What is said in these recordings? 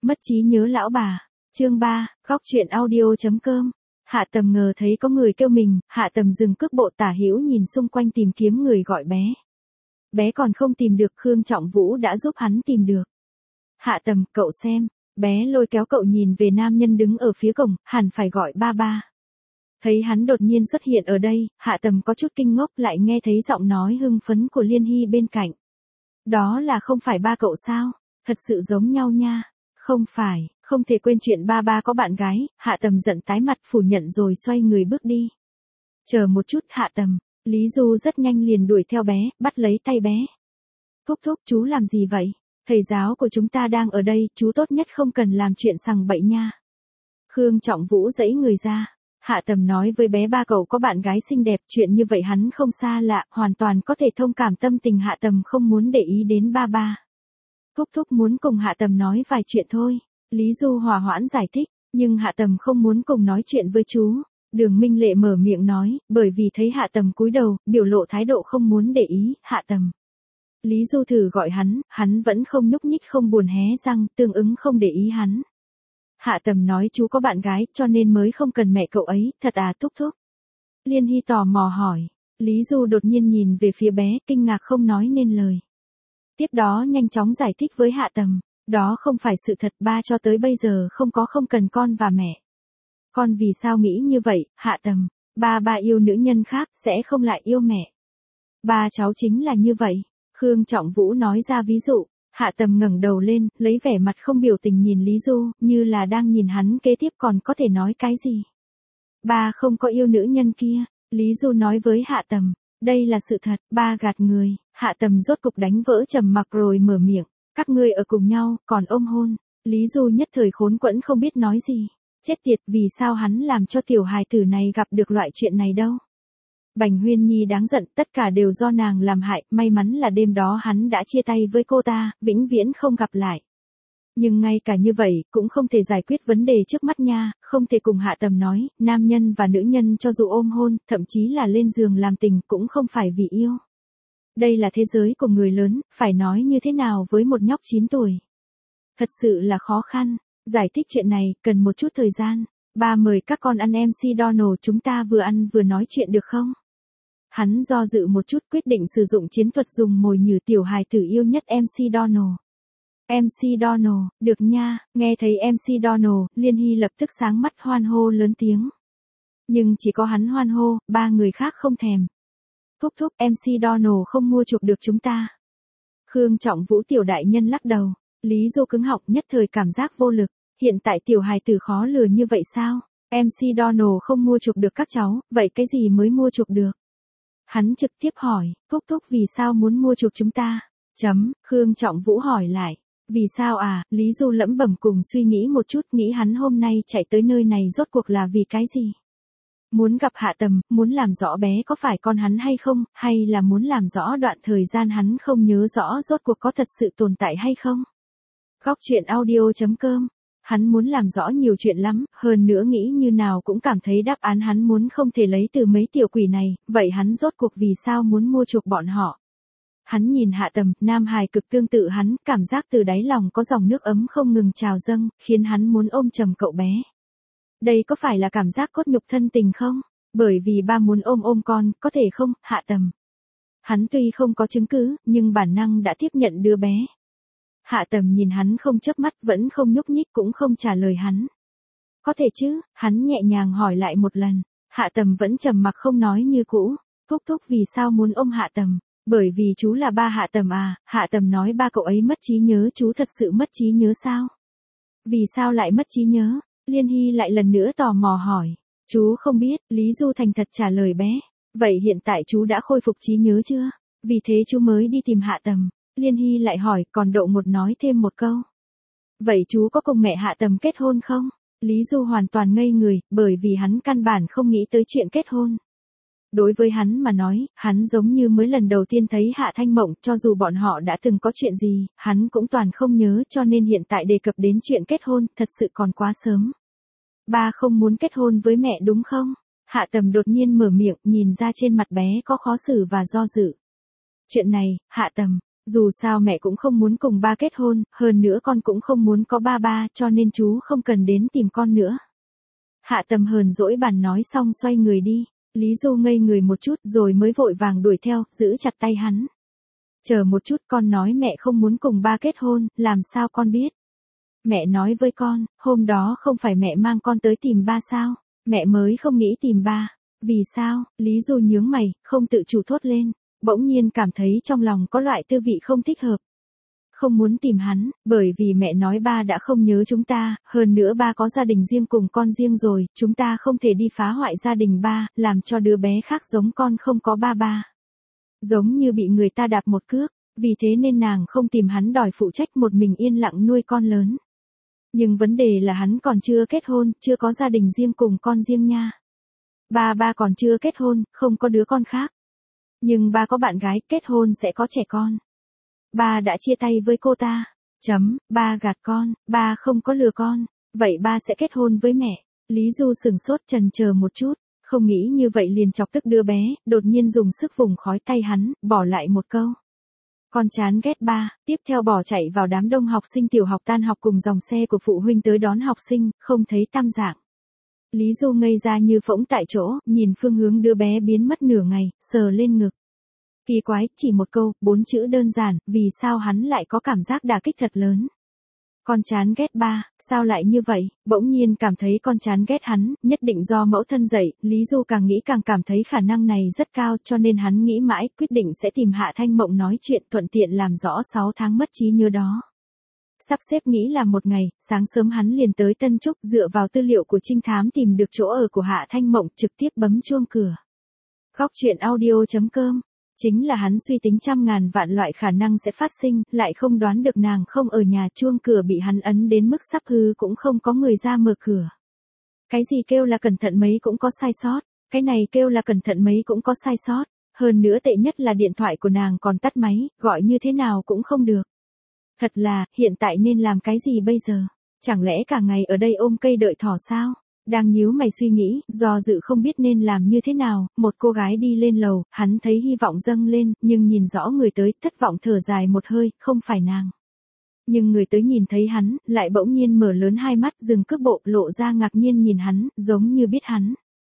Mất trí nhớ lão bà. Chương 3, góc truyện audio.com. Hạ Tầm ngờ thấy có người kêu mình, Hạ Tầm dừng cước bộ tả hữu nhìn xung quanh tìm kiếm người gọi bé. Bé còn không tìm được, Khương Trọng Vũ đã giúp hắn tìm được. Hạ Tầm, cậu xem. Bé lôi kéo cậu nhìn về nam nhân đứng ở phía cổng, hẳn phải gọi ba ba. Thấy hắn đột nhiên xuất hiện ở đây, Hạ Tầm có chút kinh ngốc, lại nghe thấy giọng nói hưng phấn của Liên Hy bên cạnh. Đó là không phải ba cậu sao? Thật sự giống nhau nha. Không phải, không thể quên chuyện ba ba có bạn gái. Hạ Tầm giận tái mặt phủ nhận rồi xoay người bước đi. Chờ một chút Hạ Tầm. Lý Du rất nhanh liền đuổi theo bé, bắt lấy tay bé. Thúc thúc, chú làm gì vậy? Thầy giáo của chúng ta đang ở đây, chú tốt nhất không cần làm chuyện sằng bậy nha. Khương Trọng Vũ giãy người ra. Hạ Tầm nói với bé ba cậu có bạn gái xinh đẹp, chuyện như vậy hắn không xa lạ, hoàn toàn có thể thông cảm tâm tình Hạ Tầm không muốn để ý đến ba ba. Thúc thúc muốn cùng Hạ Tầm nói vài chuyện thôi. Lý Du hòa hoãn giải thích, nhưng Hạ Tầm không muốn cùng nói chuyện với chú. Đường Minh Lệ mở miệng nói, bởi vì thấy Hạ Tầm cúi đầu, biểu lộ thái độ không muốn để ý, Hạ Tầm. Lý Du thử gọi hắn vẫn không nhúc nhích, không buồn hé răng, tương ứng không để ý hắn. Hạ Tầm nói chú có bạn gái, cho nên mới không cần mẹ cậu ấy, thật à thúc thúc? Liên Hy tò mò hỏi. Lý Du đột nhiên nhìn về phía bé, kinh ngạc không nói nên lời. Tiếp đó nhanh chóng giải thích với Hạ Tầm, đó không phải sự thật, ba cho tới bây giờ không cần con và mẹ. Con vì sao nghĩ như vậy, Hạ Tầm? Ba yêu nữ nhân khác, sẽ không lại yêu mẹ. Ba cháu chính là như vậy. Khương Trọng Vũ nói ra ví dụ. Hạ Tầm ngẩng đầu lên, lấy vẻ mặt không biểu tình nhìn Lý Du, như là đang nhìn hắn kế tiếp còn có thể nói cái gì. Ba không có yêu nữ nhân kia, Lý Du nói với Hạ Tầm. Đây là sự thật, ba gạt người. Hạ Tầm rốt cục đánh vỡ trầm mặc rồi mở miệng. Các ngươi ở cùng nhau, còn ôm hôn. Lý Du nhất thời khốn quẫn không biết nói gì. Chết tiệt, vì sao hắn làm cho tiểu hài tử này gặp được loại chuyện này đâu. Bành Huyên Nhi đáng giận, tất cả đều do nàng làm hại, may mắn là đêm đó hắn đã chia tay với cô ta, vĩnh viễn không gặp lại. Nhưng ngay cả như vậy, cũng không thể giải quyết vấn đề trước mắt nha, không thể cùng Hạ Tầm nói, nam nhân và nữ nhân cho dù ôm hôn, thậm chí là lên giường làm tình cũng không phải vì yêu. Đây là thế giới của người lớn, phải nói như thế nào với một nhóc 9 tuổi. Thật sự là khó khăn, giải thích chuyện này, cần một chút thời gian. Ba mời các con ăn MC Donald, chúng ta vừa ăn vừa nói chuyện được không? Hắn do dự một chút quyết định sử dụng chiến thuật dùng mồi nhử tiểu hài tử yêu nhất MC Donald. MC Donald, được nha, nghe thấy MC Donald, Liên Hy lập tức sáng mắt hoan hô lớn tiếng. Nhưng chỉ có hắn hoan hô, ba người khác không thèm. Thúc thúc, MC Donald không mua chuộc được chúng ta. Khương Trọng Vũ tiểu đại nhân lắc đầu, Lý Du cứng họng nhất thời cảm giác vô lực, hiện tại tiểu hài tử khó lừa như vậy sao? MC Donald không mua chuộc được các cháu, vậy cái gì mới mua chuộc được? Hắn trực tiếp hỏi, thúc thúc vì sao muốn mua chuộc chúng ta? Khương Trọng Vũ hỏi lại, vì sao à? Lý Du lẩm bẩm cùng suy nghĩ một chút, nghĩ hắn hôm nay chạy tới nơi này rốt cuộc là vì cái gì? Muốn gặp Hạ Tầm, muốn làm rõ bé có phải con hắn hay không, hay là muốn làm rõ đoạn thời gian hắn không nhớ rõ rốt cuộc có thật sự tồn tại hay không? Góc truyện audio.com. Hắn muốn làm rõ nhiều chuyện lắm, hơn nữa nghĩ như nào cũng cảm thấy đáp án hắn muốn không thể lấy từ mấy tiểu quỷ này, vậy hắn rốt cuộc vì sao muốn mua chuộc bọn họ? Hắn nhìn Hạ Tầm, nam hài cực tương tự hắn, cảm giác từ đáy lòng có dòng nước ấm không ngừng trào dâng, khiến hắn muốn ôm chầm cậu bé. Đây có phải là cảm giác cốt nhục thân tình không? Bởi vì ba muốn ôm con, có thể không, Hạ Tầm? Hắn tuy không có chứng cứ, nhưng bản năng đã tiếp nhận đứa bé. Hạ Tầm nhìn hắn không chớp mắt, vẫn không nhúc nhích cũng không trả lời hắn. Có thể chứ, hắn nhẹ nhàng hỏi lại một lần. Hạ Tầm vẫn trầm mặc không nói như cũ. Thúc thúc vì sao muốn ôm Hạ Tầm? Bởi vì chú là ba Hạ Tầm à? Hạ Tầm nói ba cậu ấy mất trí nhớ, chú thật sự mất trí nhớ sao? Vì sao lại mất trí nhớ? Liên Hy lại lần nữa tò mò hỏi. Chú không biết, Lý Du thành thật trả lời bé. Vậy hiện tại chú đã khôi phục trí nhớ chưa? Vì thế chú mới đi tìm Hạ Tầm. Liên Hy lại hỏi, còn Độ Một nói thêm một câu. Vậy chú có cùng mẹ Hạ Tầm kết hôn không? Lý Du hoàn toàn ngây người, bởi vì hắn căn bản không nghĩ tới chuyện kết hôn. Đối với hắn mà nói, hắn giống như mới lần đầu tiên thấy Hạ Thanh Mộng, cho dù bọn họ đã từng có chuyện gì, hắn cũng toàn không nhớ, cho nên hiện tại đề cập đến chuyện kết hôn, thật sự còn quá sớm. Ba không muốn kết hôn với mẹ đúng không? Hạ Tầm đột nhiên mở miệng, nhìn ra trên mặt bé có khó xử và do dự. Chuyện này, Hạ Tầm, Dù sao mẹ cũng không muốn cùng ba kết hôn, hơn nữa con cũng không muốn có ba cho nên chú không cần đến tìm con nữa. Hạ Tầm hờn dỗi bàn nói xong xoay người đi. Lý Du ngây người một chút rồi mới vội vàng đuổi theo, giữ chặt tay hắn. Chờ một chút, con nói mẹ không muốn cùng ba kết hôn, làm sao con biết? Mẹ nói với con, hôm đó không phải mẹ mang con tới tìm ba sao? Mẹ mới không nghĩ tìm ba. Vì sao? Lý Du nhướng mày, không tự chủ thốt lên. Bỗng nhiên cảm thấy trong lòng có loại tư vị không thích hợp. Không muốn tìm hắn, bởi vì mẹ nói ba đã không nhớ chúng ta, hơn nữa ba có gia đình riêng cùng con riêng rồi, chúng ta không thể đi phá hoại gia đình ba, làm cho đứa bé khác giống con không có ba. Giống như bị người ta đạp một cước, vì thế nên nàng không tìm hắn đòi phụ trách một mình yên lặng nuôi con lớn. Nhưng vấn đề là hắn còn chưa kết hôn, chưa có gia đình riêng cùng con riêng nha. Ba còn chưa kết hôn, không có đứa con khác. Nhưng ba có bạn gái, kết hôn sẽ có trẻ con. Ba đã chia tay với cô ta. Ba gạt con, ba không có lừa con. Vậy ba sẽ kết hôn với mẹ. Lý Du sừng sốt chần chờ một chút. Không nghĩ như vậy liền chọc tức đứa bé, đột nhiên dùng sức vùng khói tay hắn, bỏ lại một câu. Con chán ghét ba, tiếp theo bỏ chạy vào đám đông học sinh tiểu học tan học cùng dòng xe của phụ huynh tới đón học sinh, không thấy tăm dạng. Lý Du ngây ra như phỗng tại chỗ, nhìn phương hướng đứa bé biến mất nửa ngày, sờ lên ngực. Kỳ quái, chỉ một câu, 4 chữ đơn giản, vì sao hắn lại có cảm giác đả kích thật lớn. Con chán ghét ba, sao lại như vậy, bỗng nhiên cảm thấy con chán ghét hắn, nhất định do mẫu thân dạy, Lý Du càng nghĩ càng cảm thấy khả năng này rất cao cho nên hắn nghĩ mãi, quyết định sẽ tìm Hạ Thanh Mộng nói chuyện thuận tiện làm rõ 6 tháng mất trí nhớ đó. Sắp xếp nghĩ là một ngày, sáng sớm hắn liền tới Tân Trúc dựa vào tư liệu của trinh thám tìm được chỗ ở của Hạ Thanh Mộng trực tiếp bấm chuông cửa. Góc chuyện audio.com. Chính là hắn suy tính trăm ngàn vạn loại khả năng sẽ phát sinh, lại không đoán được nàng không ở nhà, chuông cửa bị hắn ấn đến mức sắp hư cũng không có người ra mở cửa. Cái gì kêu là cẩn thận mấy cũng có sai sót, cái này kêu là cẩn thận mấy cũng có sai sót, hơn nữa tệ nhất là điện thoại của nàng còn tắt máy, gọi như thế nào cũng không được. Thật là, hiện tại nên làm cái gì bây giờ? Chẳng lẽ cả ngày ở đây ôm cây đợi thỏ sao? Đang nhíu mày suy nghĩ, do dự không biết nên làm như thế nào, một cô gái đi lên lầu, hắn thấy hy vọng dâng lên, nhưng nhìn rõ người tới, thất vọng thở dài một hơi, không phải nàng. Nhưng người tới nhìn thấy hắn, lại bỗng nhiên mở lớn hai mắt, dừng cước bộ, lộ ra ngạc nhiên nhìn hắn, giống như biết hắn.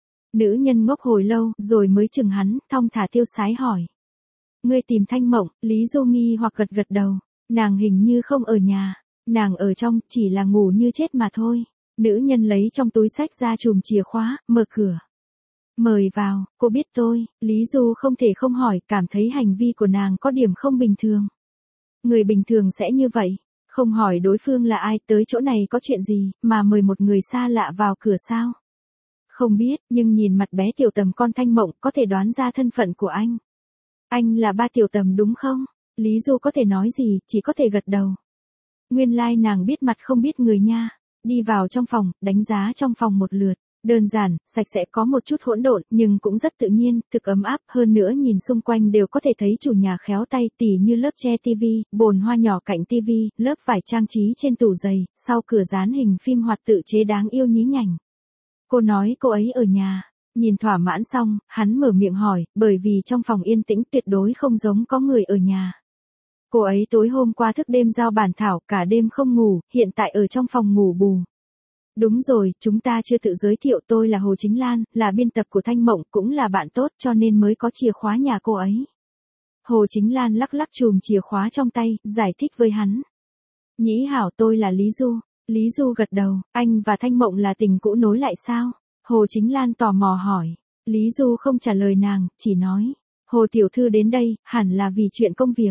Nữ nhân ngốc hồi lâu, rồi mới chừng hắn, thong thả tiêu sái hỏi. Ngươi tìm Thanh Mộng, Lý Du nghi hoặc gật gật đầu, nàng hình như không ở nhà, nàng ở trong, chỉ là ngủ như chết mà thôi. Nữ nhân lấy trong túi xách ra chùm chìa khóa, mở cửa. Mời vào, cô biết tôi, Lý Du không thể không hỏi, cảm thấy hành vi của nàng có điểm không bình thường. Người bình thường sẽ như vậy, không hỏi đối phương là ai, tới chỗ này có chuyện gì, mà mời một người xa lạ vào cửa sao? Không biết, nhưng nhìn mặt bé Tiểu Tầm con Thanh Mộng, có thể đoán ra thân phận của anh. Anh là ba Tiểu Tầm đúng không? Lý Du có thể nói gì, chỉ có thể gật đầu. Nguyên lai nàng biết mặt không biết người nha. Đi vào trong phòng, đánh giá trong phòng một lượt, đơn giản, sạch sẽ có một chút hỗn độn, nhưng cũng rất tự nhiên, thực ấm áp, hơn nữa nhìn xung quanh đều có thể thấy chủ nhà khéo tay tỉ như lớp che tivi, bồn hoa nhỏ cạnh tivi, lớp vải trang trí trên tủ giày, sau cửa dán hình phim hoạt tự chế đáng yêu nhí nhảnh. Cô nói cô ấy ở nhà, nhìn thỏa mãn xong, hắn mở miệng hỏi, bởi vì trong phòng yên tĩnh tuyệt đối không giống có người ở nhà. Cô ấy tối hôm qua thức đêm giao bản thảo, cả đêm không ngủ, hiện tại ở trong phòng ngủ bù. Đúng rồi, chúng ta chưa tự giới thiệu, tôi là Hồ Chính Lan, là biên tập của Thanh Mộng, cũng là bạn tốt cho nên mới có chìa khóa nhà cô ấy. Hồ Chính Lan lắc lắc chùm chìa khóa trong tay, giải thích với hắn. Nhĩ hảo, tôi là Lý Du. Lý Du gật đầu, anh và Thanh Mộng là tình cũ nối lại sao? Hồ Chính Lan tò mò hỏi. Lý Du không trả lời nàng, chỉ nói. Hồ tiểu thư đến đây, hẳn là vì chuyện công việc.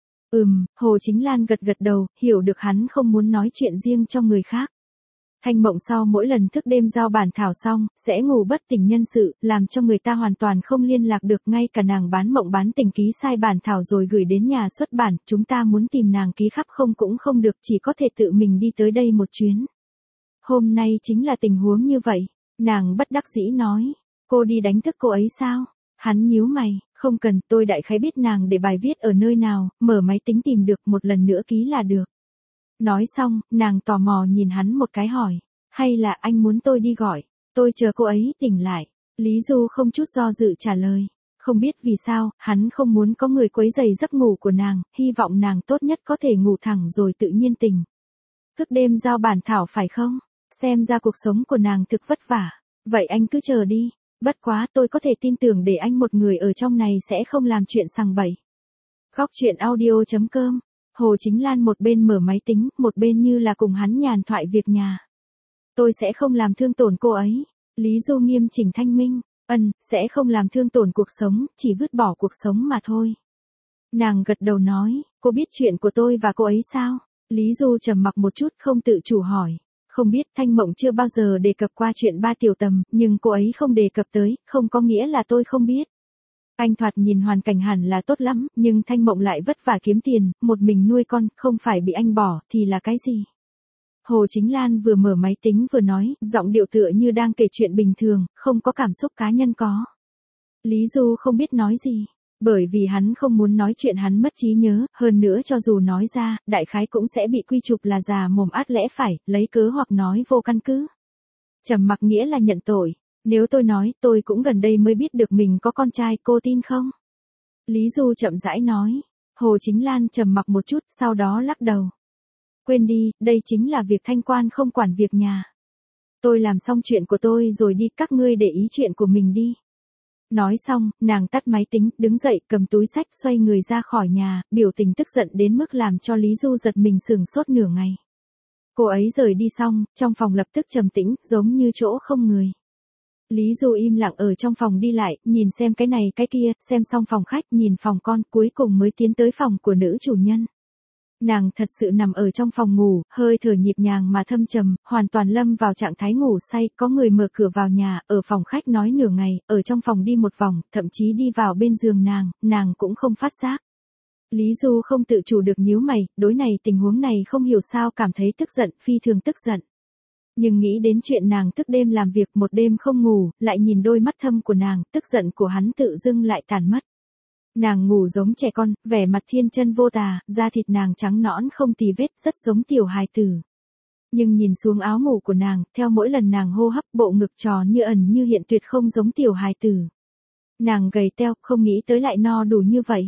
Hồ Chính Lan gật gật đầu, hiểu được hắn không muốn nói chuyện riêng cho người khác. Thanh Mộng sau mỗi lần thức đêm giao bản thảo xong, sẽ ngủ bất tỉnh nhân sự, làm cho người ta hoàn toàn không liên lạc được, ngay cả nàng bán mộng bán tình ký sai bản thảo rồi gửi đến nhà xuất bản, chúng ta muốn tìm nàng ký khắp không cũng không được, chỉ có thể tự mình đi tới đây một chuyến. Hôm nay chính là tình huống như vậy, nàng bất đắc dĩ nói, cô đi đánh thức cô ấy sao? Hắn nhíu mày, không cần, tôi đại khái biết nàng để bài viết ở nơi nào, mở máy tính tìm được, một lần nữa ký là được. Nói xong, nàng tò mò nhìn hắn một cái hỏi, hay là anh muốn tôi đi gọi, tôi chờ cô ấy tỉnh lại. Lý Du không chút do dự trả lời, Không biết vì sao, hắn không muốn có người quấy rầy giấc ngủ của nàng, hy vọng nàng tốt nhất có thể ngủ thẳng rồi tự nhiên tỉnh. Thức đêm giao bản thảo phải không? Xem ra cuộc sống của nàng thực vất vả. Vậy anh cứ chờ đi. Bất quá tôi có thể tin tưởng để anh một người ở trong này sẽ không làm chuyện sằng bậy. Góc chuyện audio.com. Hồ Chính Lan một bên mở máy tính, một bên như là cùng hắn nhàn thoại việc nhà. Tôi sẽ không làm thương tổn cô ấy. Lý Du nghiêm chỉnh thanh minh. Sẽ không làm thương tổn cuộc sống, chỉ vứt bỏ cuộc sống mà thôi. Nàng gật đầu nói, cô biết chuyện của tôi và cô ấy sao? Lý Du trầm mặc một chút không tự chủ hỏi. Không biết, Thanh Mộng chưa bao giờ đề cập qua chuyện ba tiểu tầm, nhưng cô ấy không đề cập tới, không có nghĩa là tôi không biết. Anh thoạt nhìn hoàn cảnh hẳn là tốt lắm, nhưng Thanh Mộng lại vất vả kiếm tiền, một mình nuôi con, không phải bị anh bỏ, thì là cái gì? Hồ Chính Lan vừa mở máy tính vừa nói, giọng điệu tựa như đang kể chuyện bình thường, không có cảm xúc cá nhân có. Lý Du không biết nói gì, bởi vì hắn không muốn nói chuyện hắn mất trí nhớ, hơn nữa cho dù nói ra, đại khái cũng sẽ bị quy chụp là già mồm át lẽ phải, lấy cớ hoặc nói vô căn cứ. Trầm mặc nghĩa là nhận tội, nếu tôi nói tôi cũng gần đây mới biết được mình có con trai, cô tin không? Lý Du chậm rãi nói. Hồ Chính Lan trầm mặc một chút, sau đó lắc đầu. Quên đi, đây chính là việc thanh quan không quản việc nhà. Tôi làm xong chuyện của tôi rồi đi, các ngươi để ý chuyện của mình đi. Nói xong, nàng tắt máy tính, đứng dậy, cầm túi xách, xoay người ra khỏi nhà, biểu tình tức giận đến mức làm cho Lý Du giật mình sửng sốt nửa ngày. Cô ấy rời đi xong, trong phòng lập tức trầm tĩnh, giống như chỗ không người. Lý Du im lặng ở trong phòng đi lại, nhìn xem cái này cái kia, xem xong phòng khách, nhìn phòng con, cuối cùng mới tiến tới phòng của nữ chủ nhân. Nàng thật sự nằm ở trong phòng ngủ, hơi thở nhịp nhàng mà thâm trầm, hoàn toàn lâm vào trạng thái ngủ say, có người mở cửa vào nhà, ở phòng khách nói nửa ngày, ở trong phòng đi một vòng, thậm chí đi vào bên giường nàng cũng không phát giác. Lý Du không tự chủ được nhíu mày, đối này tình huống này không hiểu sao cảm thấy tức giận, phi thường tức giận. Nhưng nghĩ đến chuyện nàng thức đêm làm việc một đêm không ngủ, lại nhìn đôi mắt thâm của nàng, tức giận của hắn tự dưng lại tàn mất. Nàng ngủ giống trẻ con, vẻ mặt thiên chân vô tà, da thịt nàng trắng nõn không tì vết, rất giống tiểu hài tử. Nhưng nhìn xuống áo ngủ của nàng, theo mỗi lần nàng hô hấp, bộ ngực tròn như ẩn như hiện, tuyệt không giống tiểu hài tử. Nàng gầy teo, không nghĩ tới lại no đủ như vậy.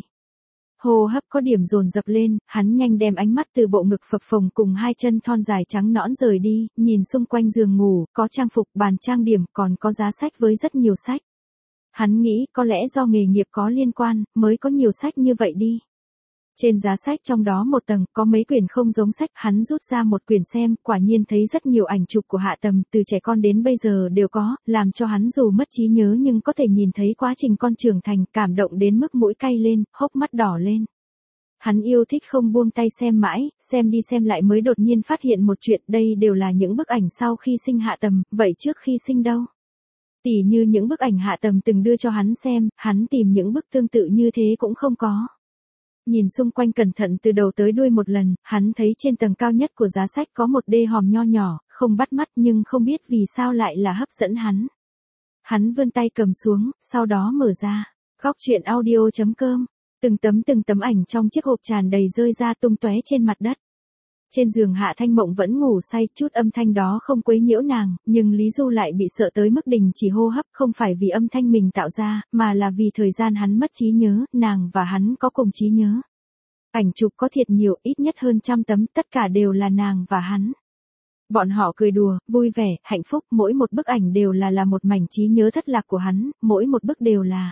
Hô hấp có điểm dồn dập lên, hắn nhanh đem ánh mắt từ bộ ngực phập phồng cùng hai chân thon dài trắng nõn rời đi, nhìn xung quanh giường ngủ, có trang phục, bàn trang điểm, còn có giá sách với rất nhiều sách. Hắn nghĩ có lẽ do nghề nghiệp có liên quan, mới có nhiều sách như vậy đi. Trên giá sách trong đó một tầng, có mấy quyển không giống sách, hắn rút ra một quyển xem, quả nhiên thấy rất nhiều ảnh chụp của Hạ Tầm, từ trẻ con đến bây giờ đều có, làm cho hắn dù mất trí nhớ nhưng có thể nhìn thấy quá trình con trưởng thành, cảm động đến mức mũi cay lên, hốc mắt đỏ lên. Hắn yêu thích không buông tay xem mãi, xem đi xem lại mới đột nhiên phát hiện một chuyện, đây đều là những bức ảnh sau khi sinh Hạ Tầm, vậy trước khi sinh đâu? Tỉ như những bức ảnh Hạ Tầm từng đưa cho hắn xem, hắn tìm những bức tương tự như thế cũng không có. Nhìn xung quanh cẩn thận từ đầu tới đuôi một lần, hắn thấy trên tầng cao nhất của giá sách có một đê hòm nho nhỏ, không bắt mắt nhưng không biết vì sao lại là hấp dẫn hắn. Hắn vươn tay cầm xuống, sau đó mở ra. Góc chuyện audio.com. Từng tấm ảnh trong chiếc hộp tràn đầy rơi ra tung tóe trên mặt đất. Trên giường Hạ Thanh Mộng vẫn ngủ say, chút âm thanh đó không quấy nhiễu nàng, nhưng Lý Du lại bị sợ tới mức đình chỉ hô hấp, không phải vì âm thanh mình tạo ra, mà là vì thời gian hắn mất trí nhớ, nàng và hắn có cùng trí nhớ. Ảnh chụp có thiệt nhiều, ít nhất hơn 100 tấm, tất cả đều là nàng và hắn. Bọn họ cười đùa, vui vẻ, hạnh phúc, mỗi một bức ảnh đều là một mảnh trí nhớ thất lạc của hắn, mỗi một bức đều là.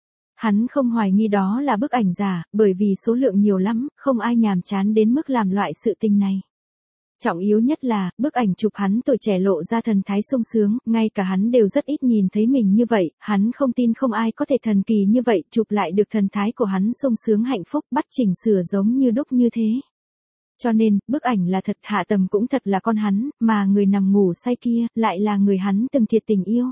Hắn không hoài nghi đó là bức ảnh giả, bởi vì số lượng nhiều lắm, không ai nhàm chán đến mức làm loại sự tình này. Trọng yếu nhất là, bức ảnh chụp hắn tuổi trẻ lộ ra thần thái sung sướng, ngay cả hắn đều rất ít nhìn thấy mình như vậy, hắn không tin không ai có thể thần kỳ như vậy, chụp lại được thần thái của hắn sung sướng hạnh phúc, bắt chỉnh sửa giống như đúc như thế. Cho nên, bức ảnh là thật, Hạ Tầm cũng thật là con hắn, mà người nằm ngủ say kia, lại là người hắn từng thiệt tình yêu.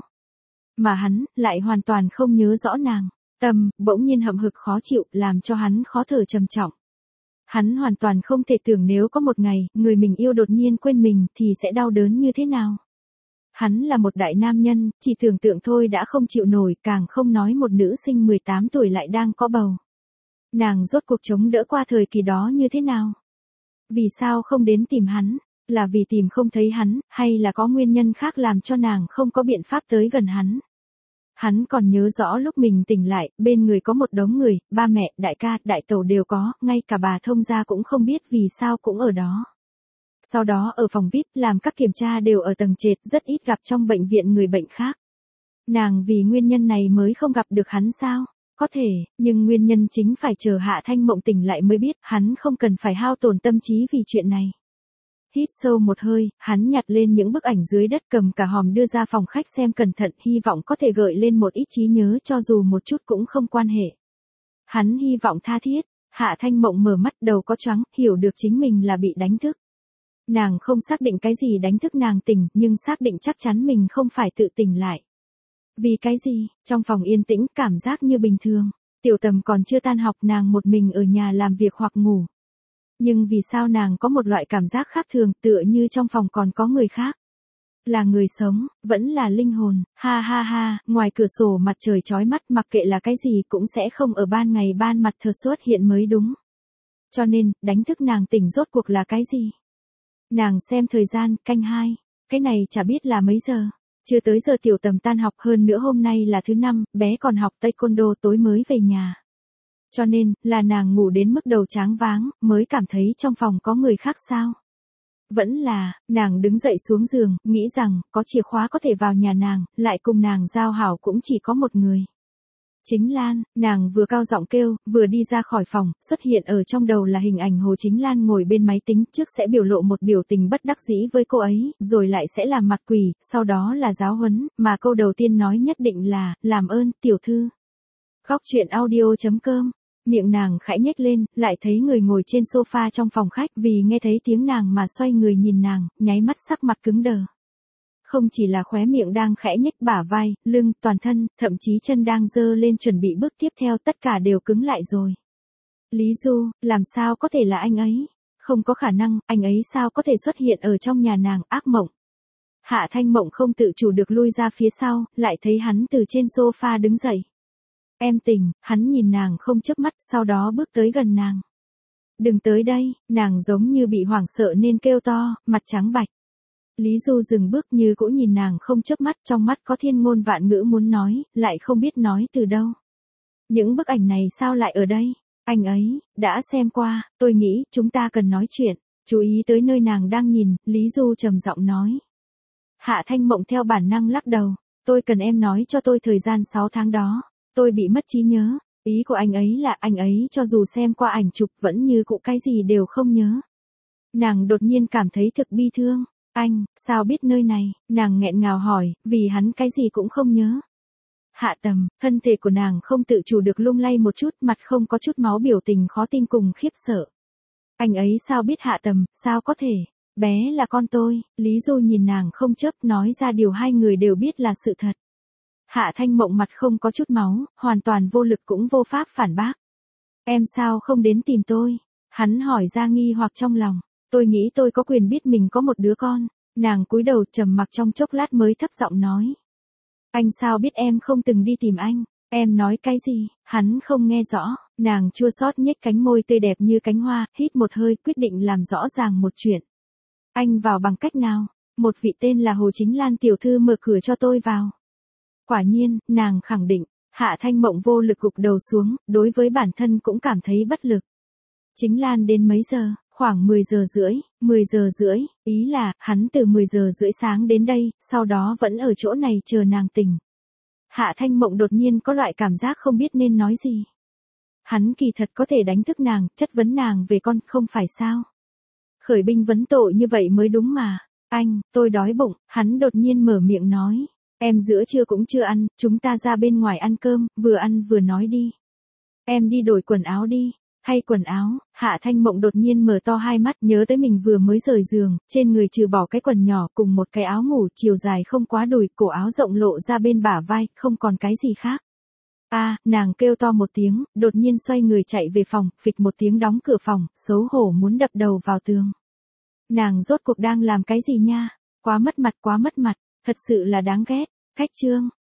Mà hắn, lại hoàn toàn không nhớ rõ nàng. Tâm, bỗng nhiên hậm hực khó chịu, làm cho hắn khó thở trầm trọng. Hắn hoàn toàn không thể tưởng nếu có một ngày, người mình yêu đột nhiên quên mình, thì sẽ đau đớn như thế nào. Hắn là một đại nam nhân, chỉ tưởng tượng thôi đã không chịu nổi, càng không nói một nữ sinh 18 tuổi lại đang có bầu. Nàng rốt cuộc chống đỡ qua thời kỳ đó như thế nào? Vì sao không đến tìm hắn? Là vì tìm không thấy hắn, hay là có nguyên nhân khác làm cho nàng không có biện pháp tới gần hắn? Hắn còn nhớ rõ lúc mình tỉnh lại, bên người có một đống người, ba mẹ, đại ca, đại tẩu đều có, ngay cả bà thông gia cũng không biết vì sao cũng ở đó. Sau đó ở phòng VIP làm các kiểm tra đều ở tầng trệt, rất ít gặp trong bệnh viện người bệnh khác. Nàng vì nguyên nhân này mới không gặp được hắn sao? Có thể, nhưng nguyên nhân chính phải chờ Hạ Thanh Mộng tỉnh lại mới biết, hắn không cần phải hao tổn tâm trí vì chuyện này. Hít sâu một hơi, hắn nhặt lên những bức ảnh dưới đất cầm cả hòm đưa ra phòng khách xem cẩn thận, hy vọng có thể gợi lên một ít trí nhớ cho dù một chút cũng không quan hệ. Hắn hy vọng tha thiết, Hạ Thanh Mộng mở mắt đầu có choáng, hiểu được chính mình là bị đánh thức. Nàng không xác định cái gì đánh thức nàng tỉnh, nhưng xác định chắc chắn mình không phải tự tỉnh lại. Vì cái gì? Trong phòng yên tĩnh, cảm giác như bình thường. Tiểu Tầm còn chưa tan học, nàng một mình ở nhà làm việc hoặc ngủ. Nhưng vì sao nàng có một loại cảm giác khác thường, tựa như trong phòng còn có người khác? Là người sống, vẫn là linh hồn, ha ha ha, ngoài cửa sổ mặt trời chói mắt, mặc kệ là cái gì cũng sẽ không ở ban ngày ban mặt thờ xuất hiện mới đúng. Cho nên, đánh thức nàng tỉnh rốt cuộc là cái gì? Nàng xem thời gian, canh 2, cái này chả biết là mấy giờ. Chưa tới giờ Tiểu Tầm tan học, hơn nữa hôm nay là thứ 5, bé còn học taekwondo, tối mới về nhà. Cho nên, là nàng ngủ đến mức đầu choáng váng, mới cảm thấy trong phòng có người khác sao? Vẫn là, nàng đứng dậy xuống giường, nghĩ rằng, có chìa khóa có thể vào nhà nàng, lại cùng nàng giao hảo cũng chỉ có một người. Chính Lan, nàng vừa cao giọng kêu, vừa đi ra khỏi phòng, xuất hiện ở trong đầu là hình ảnh Hồ Chính Lan ngồi bên máy tính, trước sẽ biểu lộ một biểu tình bất đắc dĩ với cô ấy, rồi lại sẽ làm mặt quỷ, sau đó là giáo huấn, mà câu đầu tiên nói nhất định là, làm ơn, tiểu thư. Góc truyện audio.com. Miệng nàng khẽ nhếch lên, lại thấy người ngồi trên sofa trong phòng khách, vì nghe thấy tiếng nàng mà xoay người nhìn nàng, nháy mắt sắc mặt cứng đờ. Không chỉ là khóe miệng đang khẽ nhếch, bả vai, lưng, toàn thân, thậm chí chân đang giơ lên chuẩn bị bước tiếp theo, tất cả đều cứng lại rồi. Lý Du, làm sao có thể là anh ấy? Không có khả năng, anh ấy sao có thể xuất hiện ở trong nhà nàng, ác mộng. Hạ Thanh Mộng không tự chủ được lui ra phía sau, lại thấy hắn từ trên sofa đứng dậy. Em tỉnh, hắn nhìn nàng không chớp mắt, sau đó bước tới gần nàng. Đừng tới đây, nàng giống như bị hoảng sợ nên kêu to, mặt trắng bạch. Lý Du dừng bước như cũ nhìn nàng không chớp mắt, trong mắt có thiên ngôn vạn ngữ muốn nói, lại không biết nói từ đâu. Những bức ảnh này sao lại ở đây? Anh ấy, đã xem qua, tôi nghĩ, chúng ta cần nói chuyện. Chú ý tới nơi nàng đang nhìn, Lý Du trầm giọng nói. Hạ Thanh Mộng theo bản năng lắc đầu, tôi cần em nói cho tôi thời gian 6 tháng đó. Tôi bị mất trí nhớ, ý của anh ấy là anh ấy cho dù xem qua ảnh chụp vẫn như cũ cái gì đều không nhớ. Nàng đột nhiên cảm thấy thực bi thương. Anh, sao biết nơi này? Nàng nghẹn ngào hỏi, vì hắn cái gì cũng không nhớ. Hạ Tầm, thân thể của nàng không tự chủ được lung lay một chút, mặt không có chút máu, biểu tình khó tin cùng khiếp sợ. Anh ấy sao biết Hạ Tầm, sao có thể? Bé là con tôi. Lý Du nhìn nàng không chớp, nói ra điều hai người đều biết là sự thật. Hạ Thanh Mộng mặt không có chút máu, hoàn toàn vô lực cũng vô pháp phản bác. Em sao không đến tìm tôi? Hắn hỏi ra nghi hoặc trong lòng. Tôi nghĩ tôi có quyền biết mình có một đứa con. Nàng cúi đầu trầm mặc trong chốc lát mới thấp giọng nói. Anh sao biết em không từng đi tìm anh? Em nói cái gì? Hắn không nghe rõ. Nàng chua xót nhếch cánh môi tươi đẹp như cánh hoa, hít một hơi, quyết định làm rõ ràng một chuyện. Anh vào bằng cách nào? Một vị tên là Hồ Chính Lan tiểu thư mở cửa cho tôi vào. Quả nhiên, nàng khẳng định. Hạ Thanh Mộng vô lực gục đầu xuống, đối với bản thân cũng cảm thấy bất lực. Chính Lan đến mấy giờ? Khoảng 10 giờ rưỡi. 10 giờ rưỡi, ý là, hắn từ 10 giờ rưỡi sáng đến đây, sau đó vẫn ở chỗ này chờ nàng tỉnh. Hạ Thanh Mộng đột nhiên có loại cảm giác không biết nên nói gì. Hắn kỳ thật có thể đánh thức nàng, chất vấn nàng về con, không phải sao? Khởi binh vấn tội như vậy mới đúng mà. Anh, tôi đói bụng, hắn đột nhiên mở miệng nói. Em giữa trưa cũng chưa ăn, chúng ta ra bên ngoài ăn cơm, vừa ăn vừa nói đi. Em đi đổi quần áo đi. Thay quần áo, Hạ Thanh Mộng đột nhiên mở to hai mắt, nhớ tới mình vừa mới rời giường, trên người trừ bỏ cái quần nhỏ cùng một cái áo ngủ chiều dài không quá đùi, cổ áo rộng lộ ra bên bả vai, không còn cái gì khác. Nàng kêu to một tiếng, đột nhiên xoay người chạy về phòng, phịch một tiếng đóng cửa phòng, xấu hổ muốn đập đầu vào tường. Nàng rốt cuộc đang làm cái gì nha? Quá mất mặt, thật sự là đáng ghét. Khách trương,